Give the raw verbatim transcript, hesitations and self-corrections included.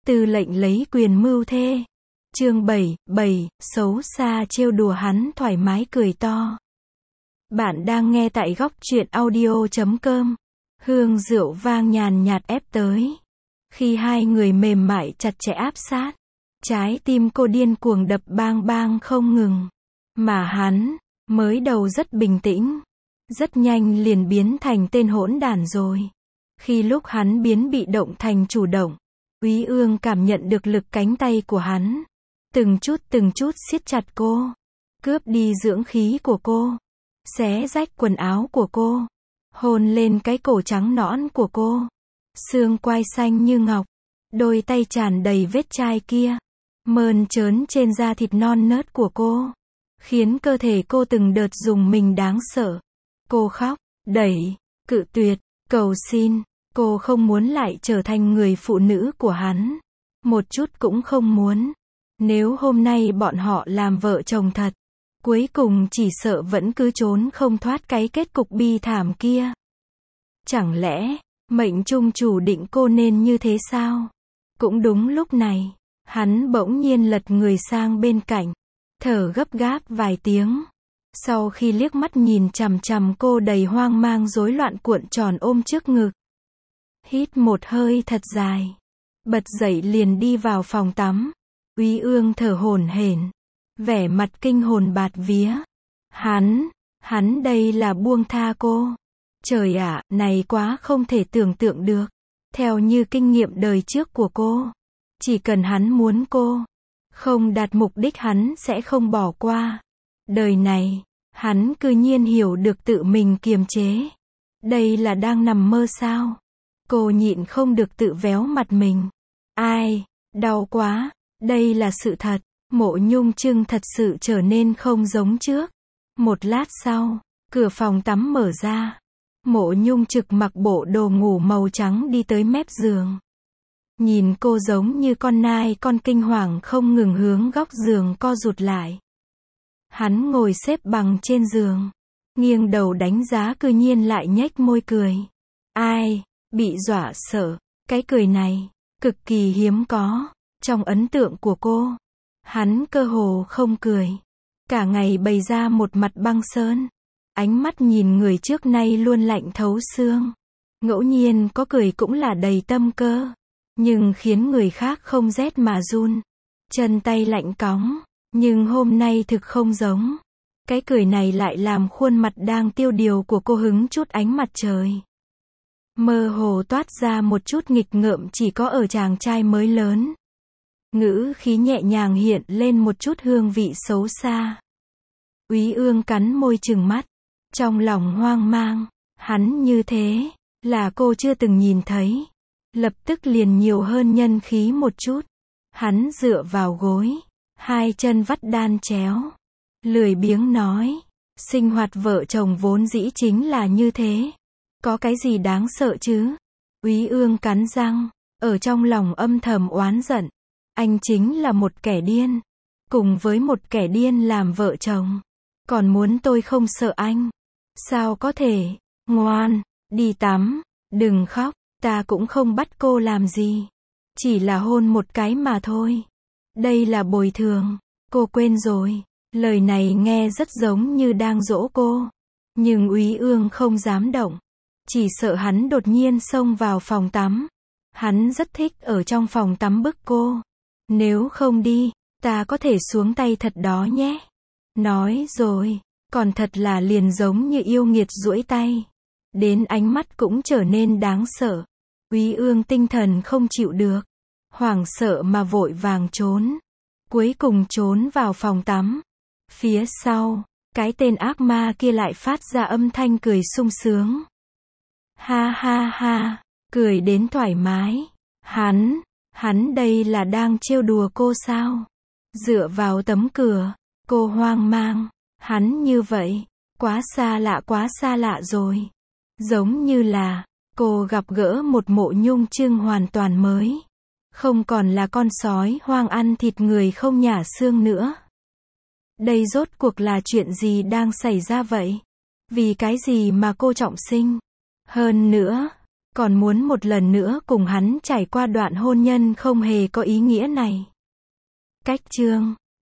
Tư lệnh lấy quyền mưu thê. Chương bảy, bảy, xấu xa trêu đùa hắn thoải mái cười to. Bạn đang nghe tại góc truyện audio chấm com. Hương rượu vang nhàn nhạt ép tới. Khi hai người mềm mại chặt chẽ áp sát, trái tim cô điên cuồng đập bang bang không ngừng. Mà hắn, mới đầu rất bình tĩnh, rất nhanh liền biến thành tên hỗn đản rồi. Khi lúc hắn biến bị động thành chủ động, Úy Ương cảm nhận được lực cánh tay của hắn. Từng chút từng chút siết chặt cô, cướp đi dưỡng khí của cô, xé rách quần áo của cô, hôn lên cái cổ trắng nõn của cô, xương quai xanh như ngọc, đôi tay tràn đầy vết chai kia, mơn trớn trên da thịt non nớt của cô, khiến cơ thể cô từng đợt rùng mình đáng sợ. Cô khóc, đẩy, cự tuyệt, cầu xin, cô không muốn lại trở thành người phụ nữ của hắn. Một chút cũng không muốn. Nếu hôm nay bọn họ làm vợ chồng thật, cuối cùng chỉ sợ vẫn cứ trốn không thoát cái kết cục bi thảm kia. Chẳng lẽ, mệnh trung chủ định cô nên như thế sao? Cũng đúng lúc này, hắn bỗng nhiên lật người sang bên cạnh, thở gấp gáp vài tiếng. Sau khi liếc mắt nhìn chằm chằm cô đầy hoang mang rối loạn cuộn tròn ôm trước ngực. Hít một hơi thật dài, bật dậy liền đi vào phòng tắm. Úy Ương thở hổn hển, vẻ mặt kinh hồn bạt vía. Hắn, hắn đây là buông tha cô. Trời ạ, này quá không thể tưởng tượng được. Theo như kinh nghiệm đời trước của cô, chỉ cần hắn muốn cô, không đạt mục đích hắn sẽ không bỏ qua. Đời này, hắn cư nhiên hiểu được tự mình kiềm chế. Đây là đang nằm mơ sao? Cô nhịn không được tự véo mặt mình. Ai, đau quá. Đây là sự thật. Mộ Nhung Trưng thật sự trở nên không giống trước. Một lát sau, cửa phòng tắm mở ra. Mộ Nhung Trực mặc bộ đồ ngủ màu trắng đi tới mép giường. Nhìn cô giống như con nai con kinh hoàng không ngừng hướng góc giường co rụt lại. Hắn ngồi xếp bằng trên giường, nghiêng đầu đánh giá cư nhiên lại nhếch môi cười. Ai, bị dọa sợ. Cái cười này, cực kỳ hiếm có. Trong ấn tượng của cô, hắn cơ hồ không cười. Cả ngày bày ra một mặt băng sơn. Ánh mắt nhìn người trước nay luôn lạnh thấu xương. Ngẫu nhiên có cười cũng là đầy tâm cơ. Nhưng khiến người khác không rét mà run. Chân tay lạnh cóng. Nhưng hôm nay thực không giống. Cái cười này lại làm khuôn mặt đang tiêu điều của cô hứng chút ánh mặt trời. Mơ hồ toát ra một chút nghịch ngợm chỉ có ở chàng trai mới lớn. Ngữ khí nhẹ nhàng hiện lên một chút hương vị xấu xa. Úy Ương cắn môi trừng mắt, trong lòng hoang mang. Hắn như thế, là cô chưa từng nhìn thấy. Lập tức liền nhiều hơn nhân khí một chút. Hắn dựa vào gối, hai chân vắt đan chéo, lười biếng nói, sinh hoạt vợ chồng vốn dĩ chính là như thế. Có cái gì đáng sợ chứ? Úy Ương cắn răng, ở trong lòng âm thầm oán giận. Anh chính là một kẻ điên. Cùng với một kẻ điên làm vợ chồng. Còn muốn tôi không sợ anh? Sao có thể? Ngoan, đi tắm, đừng khóc, ta cũng không bắt cô làm gì. Chỉ là hôn một cái mà thôi. Đây là bồi thường. Cô quên rồi. Lời này nghe rất giống như đang dỗ cô. Nhưng Úy Ương không dám động. Chỉ sợ hắn đột nhiên xông vào phòng tắm. Hắn rất thích ở trong phòng tắm bức cô. Nếu không đi, ta có thể xuống tay thật đó nhé. Nói rồi, còn thật là liền giống như yêu nghiệt duỗi tay. Đến ánh mắt cũng trở nên đáng sợ. Úy Ương tinh thần không chịu được. Hoảng sợ mà vội vàng trốn. Cuối cùng trốn vào phòng tắm. Phía sau, cái tên ác ma kia lại phát ra âm thanh cười sung sướng. Ha ha ha, cười đến thoải mái. Hắn, hắn đây là đang trêu đùa cô sao? Dựa vào tấm cửa, cô hoang mang. Hắn như vậy, quá xa lạ quá xa lạ rồi. Giống như là, cô gặp gỡ một Mộ Nhung Trưng hoàn toàn mới. Không còn là con sói hoang ăn thịt người không nhả xương nữa. Đây rốt cuộc là chuyện gì đang xảy ra vậy? Vì cái gì mà cô trọng sinh? Hơn nữa, còn muốn một lần nữa cùng hắn trải qua đoạn hôn nhân không hề có ý nghĩa này. Cách chương